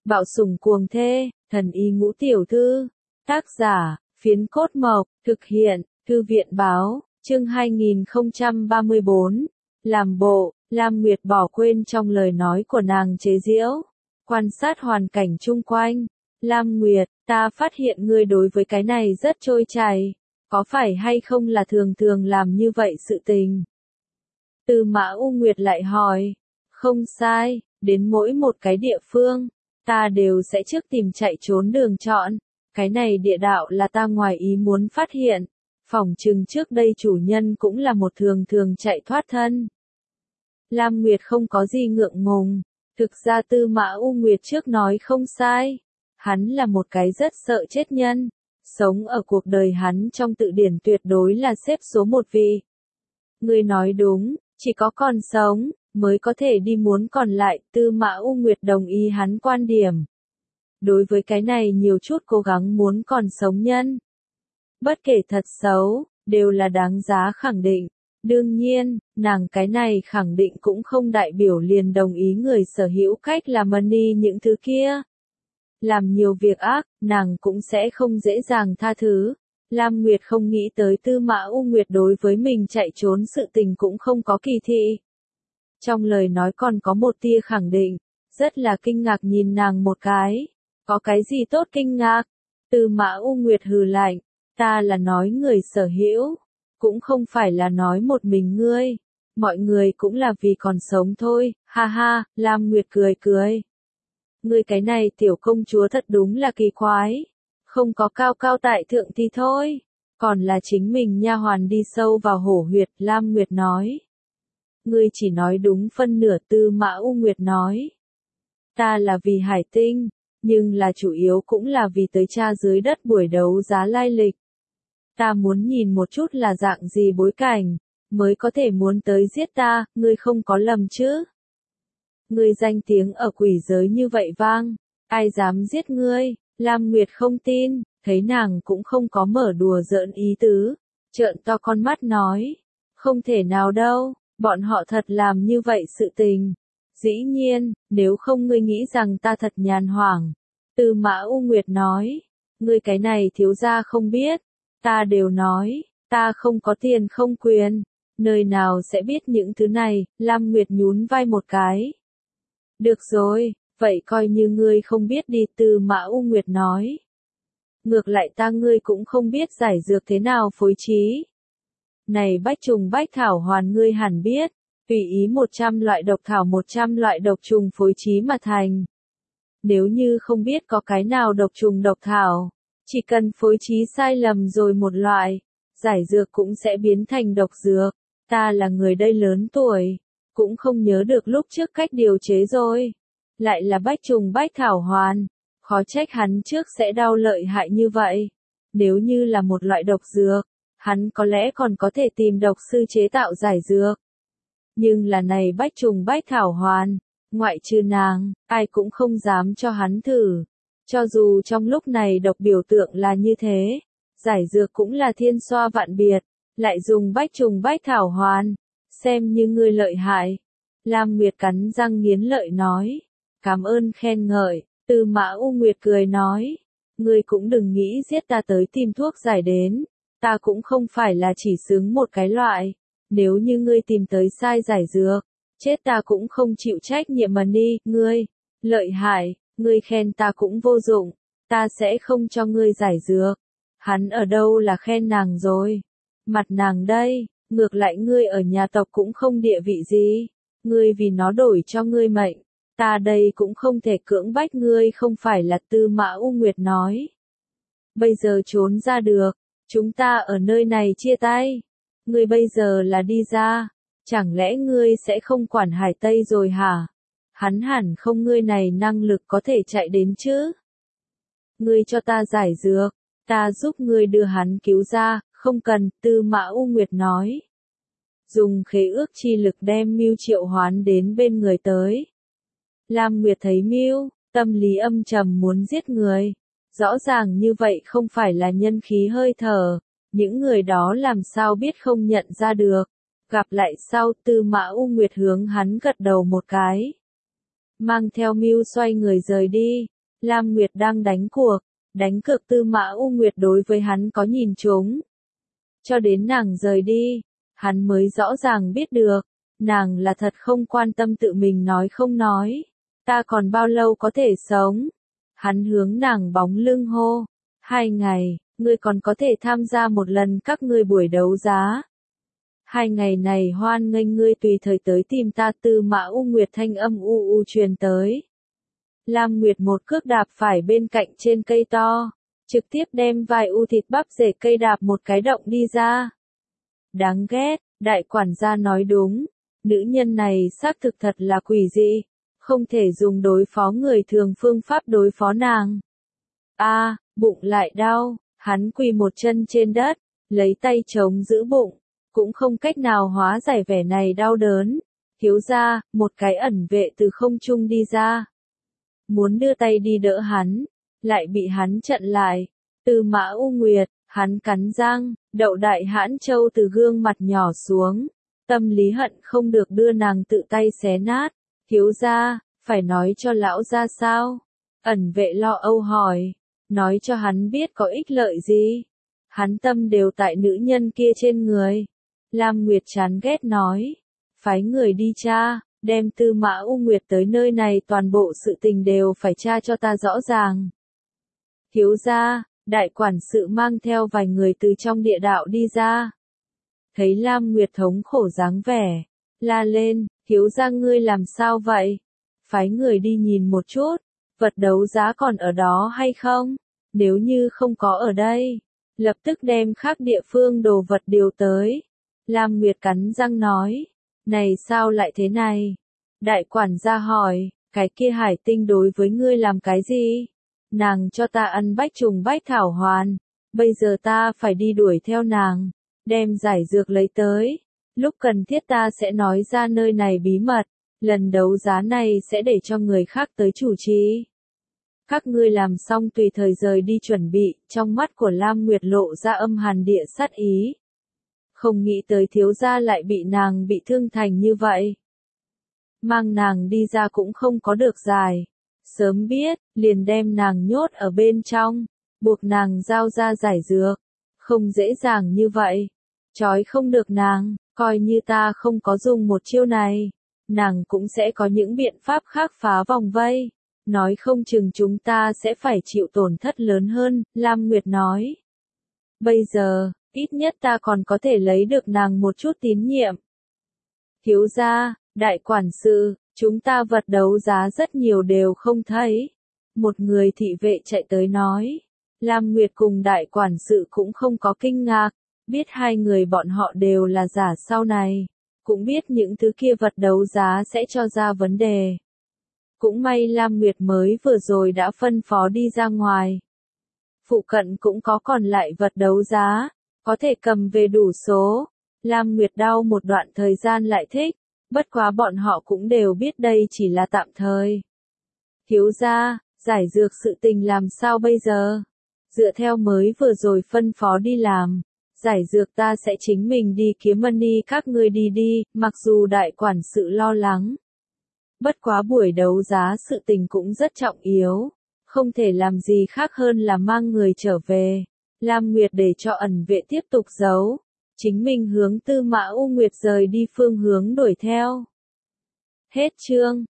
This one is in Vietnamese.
Bạo sủng cuồng thê, thần y ngũ tiểu thư. Tác giả, Phiến Cốt Mộc, thực hiện, Thư viện báo, chương 2034. Làm bộ, Lam Nguyệt bỏ quên trong lời nói của nàng chế giễu. Quan sát hoàn cảnh chung quanh. Lam Nguyệt, ta phát hiện ngươi đối với cái này rất trôi chảy. Có phải hay không là thường thường làm như vậy sự tình? Tư Mã U Nguyệt lại hỏi. Không sai, đến mỗi một cái địa phương, ta đều sẽ trước tìm chạy trốn đường chọn. Cái này địa đạo là ta ngoài ý muốn phát hiện. Phỏng chừng trước đây chủ nhân cũng là một thường thường chạy thoát thân. Lam Nguyệt không có gì ngượng ngùng. Thực ra Tư Mã U Nguyệt trước nói không sai. Hắn là một cái rất sợ chết nhân. Sống ở cuộc đời hắn trong tự điển tuyệt đối là xếp số một vị. Ngươi nói đúng, chỉ có còn sống mới có thể đi muốn còn lại. Tư Mã U Nguyệt đồng ý hắn quan điểm. Đối với cái này nhiều chút cố gắng muốn còn sống nhân. Bất kể thật xấu, đều là đáng giá khẳng định. Đương nhiên, nàng cái này khẳng định cũng không đại biểu liền đồng ý người sở hữu cách làm money những thứ kia. Làm nhiều việc ác, nàng cũng sẽ không dễ dàng tha thứ. Lam Nguyệt không nghĩ tới Tư Mã U Nguyệt đối với mình chạy trốn sự tình cũng không có kỳ thị. Trong lời nói còn có một tia khẳng định, rất là kinh ngạc nhìn nàng một cái. Có cái gì tốt kinh ngạc? Tư Mã U Nguyệt hừ lạnh, ta là nói người sở hữu, cũng không phải là nói một mình ngươi. Mọi người cũng là vì còn sống thôi, ha ha. Lam Nguyệt cười cười. Ngươi cái này tiểu công chúa thật đúng là kỳ quái. Không có cao cao tại thượng thì thôi, còn là chính mình nha hoàn đi sâu vào hổ huyệt. Lam Nguyệt nói. Ngươi chỉ nói đúng phân nửa. Tư Mã U Nguyệt nói. Ta là vì hải tinh, nhưng là chủ yếu cũng là vì tới tra dưới đất buổi đấu giá lai lịch. Ta muốn nhìn một chút là dạng gì bối cảnh, mới có thể muốn tới giết ta. Ngươi không có lầm chứ? Ngươi danh tiếng ở quỷ giới như vậy vang, ai dám giết ngươi? Lam Nguyệt không tin, thấy nàng cũng không có mở đùa giỡn ý tứ, trợn to con mắt nói. Không thể nào đâu, bọn họ thật làm như vậy sự tình. Dĩ nhiên, nếu không ngươi nghĩ rằng ta thật nhàn hoảng. Tư Mã U Nguyệt nói. Ngươi cái này thiếu gia không biết. Ta đều nói, ta không có tiền không quyền. Nơi nào sẽ biết những thứ này? Lam Nguyệt nhún vai một cái. Được rồi, vậy coi như ngươi không biết đi. Tư Mã U Nguyệt nói. Ngược lại ta ngươi cũng không biết giải dược thế nào phối trí. Này bách trùng bách thảo hoàn ngươi hẳn biết. Tùy ý 100 loại độc thảo 100 loại độc trùng phối trí mà thành. Nếu như không biết có cái nào độc trùng độc thảo, chỉ cần phối trí sai lầm rồi một loại, giải dược cũng sẽ biến thành độc dược. Ta là người đây lớn tuổi, cũng không nhớ được lúc trước cách điều chế rồi. Lại là bách trùng bách thảo hoàn, khó trách hắn trước sẽ đau lợi hại như vậy. Nếu như là một loại độc dược, hắn có lẽ còn có thể tìm độc sư chế tạo giải dược. Nhưng là này bách trùng bách thảo hoàn, ngoại trừ nàng, ai cũng không dám cho hắn thử. Cho dù trong lúc này độc biểu tượng là như thế, giải dược cũng là thiên xoa vạn biệt, lại dùng bách trùng bách thảo hoàn, xem như ngươi lợi hại. Lam Nguyệt cắn răng nghiến lợi nói. Cảm ơn khen ngợi. Tư Mã U Nguyệt cười nói. Ngươi cũng đừng nghĩ giết ta tới tìm thuốc giải đến. Ta cũng không phải là chỉ xứng một cái loại. Nếu như ngươi tìm tới sai giải dược, chết ta cũng không chịu trách nhiệm mà ni. Ngươi, lợi hại, ngươi khen ta cũng vô dụng. Ta sẽ không cho ngươi giải dược. Hắn ở đâu là khen nàng rồi? Mặt nàng đây, ngược lại ngươi ở nhà tộc cũng không địa vị gì. Ngươi vì nó đổi cho ngươi mệnh. Ta đây cũng không thể cưỡng bách ngươi không phải là. Tư Mã U Nguyệt nói. Bây giờ trốn ra được, chúng ta ở nơi này chia tay. Ngươi bây giờ là đi ra, chẳng lẽ ngươi sẽ không quản Hải Tây rồi hả? Hắn hẳn không ngươi này năng lực có thể chạy đến chứ? Ngươi cho ta giải dược, ta giúp ngươi đưa hắn cứu ra. Không cần. Tư Mã U Nguyệt nói. Dùng khế ước chi lực đem Mưu triệu hoán đến bên người tới. Lam Nguyệt thấy Mưu, tâm lý âm trầm muốn giết người. Rõ ràng như vậy không phải là nhân khí hơi thở. Những người đó làm sao biết không nhận ra được. Gặp lại sau. Tư Mã U Nguyệt hướng hắn gật đầu một cái. Mang theo Mưu xoay người rời đi. Lam Nguyệt đang đánh cược Tư Mã U Nguyệt đối với hắn có nhìn trúng. Cho đến nàng rời đi, hắn mới rõ ràng biết được, nàng là thật không quan tâm tự mình nói không nói. Ta còn bao lâu có thể sống? Hắn hướng nàng bóng lưng hô. 2 ngày, ngươi còn có thể tham gia một lần các ngươi buổi đấu giá. 2 ngày này hoan nghênh ngươi tùy thời tới tìm ta. Tư Mã U Nguyệt thanh âm u truyền tới. Lam Nguyệt một cước đạp phải bên cạnh trên cây to, trực tiếp đem vài u thịt bắp rễ cây đạp một cái động đi ra. Đáng ghét, đại quản gia nói đúng, nữ nhân này xác thực thật là quỷ dị, không thể dùng đối phó người thường phương pháp đối phó nàng. Bụng lại đau, hắn quỳ một chân trên đất, lấy tay chống giữ bụng, cũng không cách nào hóa giải vẻ này đau đớn. Thiếu gia, một cái ẩn vệ từ không trung đi ra. Muốn đưa tay đi đỡ hắn, lại bị hắn chặn lại. Tư Mã U Nguyệt, hắn cắn răng, đậu đại hãn châu từ gương mặt nhỏ xuống. Tâm lý hận không được đưa nàng tự tay xé nát. Thiếu gia, phải nói cho lão gia sao? Ẩn vệ lo âu hỏi. Nói cho hắn biết có ích lợi gì? Hắn tâm đều tại nữ nhân kia trên người. Lam Nguyệt chán ghét nói. Phái người đi tra, đem Tư Mã U Nguyệt tới nơi này, toàn bộ sự tình đều phải tra cho ta rõ ràng. Thiếu gia, đại quản sự mang theo vài người từ trong địa đạo đi ra. Thấy Lam Nguyệt thống khổ dáng vẻ, la lên, thiếu gia ngươi làm sao vậy? Phái người đi nhìn một chút, vật đấu giá còn ở đó hay không? Nếu như không có ở đây, lập tức đem khác địa phương đồ vật điều tới. Lam Nguyệt cắn răng nói, này sao lại thế này? Đại quản gia hỏi, cái kia hải tinh đối với ngươi làm cái gì? Nàng cho ta ăn bách trùng bách thảo hoàn, bây giờ ta phải đi đuổi theo nàng, đem giải dược lấy tới. Lúc cần thiết ta sẽ nói ra nơi này bí mật, lần đấu giá này sẽ để cho người khác tới chủ trì. Các ngươi làm xong tùy thời rời đi chuẩn bị. Trong mắt của Lam Nguyệt lộ ra âm hàn địa sát ý. Không nghĩ tới thiếu gia lại bị nàng bị thương thành như vậy. Mang nàng đi ra cũng không có được giải. Sớm biết, liền đem nàng nhốt ở bên trong, buộc nàng giao ra giải dược. Không dễ dàng như vậy. Trói không được nàng, coi như ta không có dùng một chiêu này. Nàng cũng sẽ có những biện pháp khác phá vòng vây. Nói không chừng chúng ta sẽ phải chịu tổn thất lớn hơn, Lam Nguyệt nói. Bây giờ, ít nhất ta còn có thể lấy được nàng một chút tín nhiệm. Thiếu gia, đại quản sự, chúng ta vật đấu giá rất nhiều đều không thấy. Một người thị vệ chạy tới nói. Lam Nguyệt cùng đại quản sự cũng không có kinh ngạc, biết hai người bọn họ đều là giả sau này. Cũng biết những thứ kia vật đấu giá sẽ cho ra vấn đề. Cũng may Lam Nguyệt mới vừa rồi đã phân phó đi ra ngoài. Phụ cận cũng có còn lại vật đấu giá, có thể cầm về đủ số. Lam Nguyệt đau một đoạn thời gian lại thích, bất quá bọn họ cũng đều biết đây chỉ là tạm thời. Thiếu gia, giải dược sự tình làm sao bây giờ? Dựa theo mới vừa rồi phân phó đi làm, giải dược ta sẽ chính mình đi kiếm money, các ngươi đi, mặc dù đại quản sự lo lắng. Bất quá buổi đấu giá sự tình cũng rất trọng yếu, không thể làm gì khác hơn là mang người trở về. Lam Nguyệt để cho ẩn vệ tiếp tục giấu, chính mình hướng Tư Mã U Nguyệt rời đi phương hướng đuổi theo. Hết chương.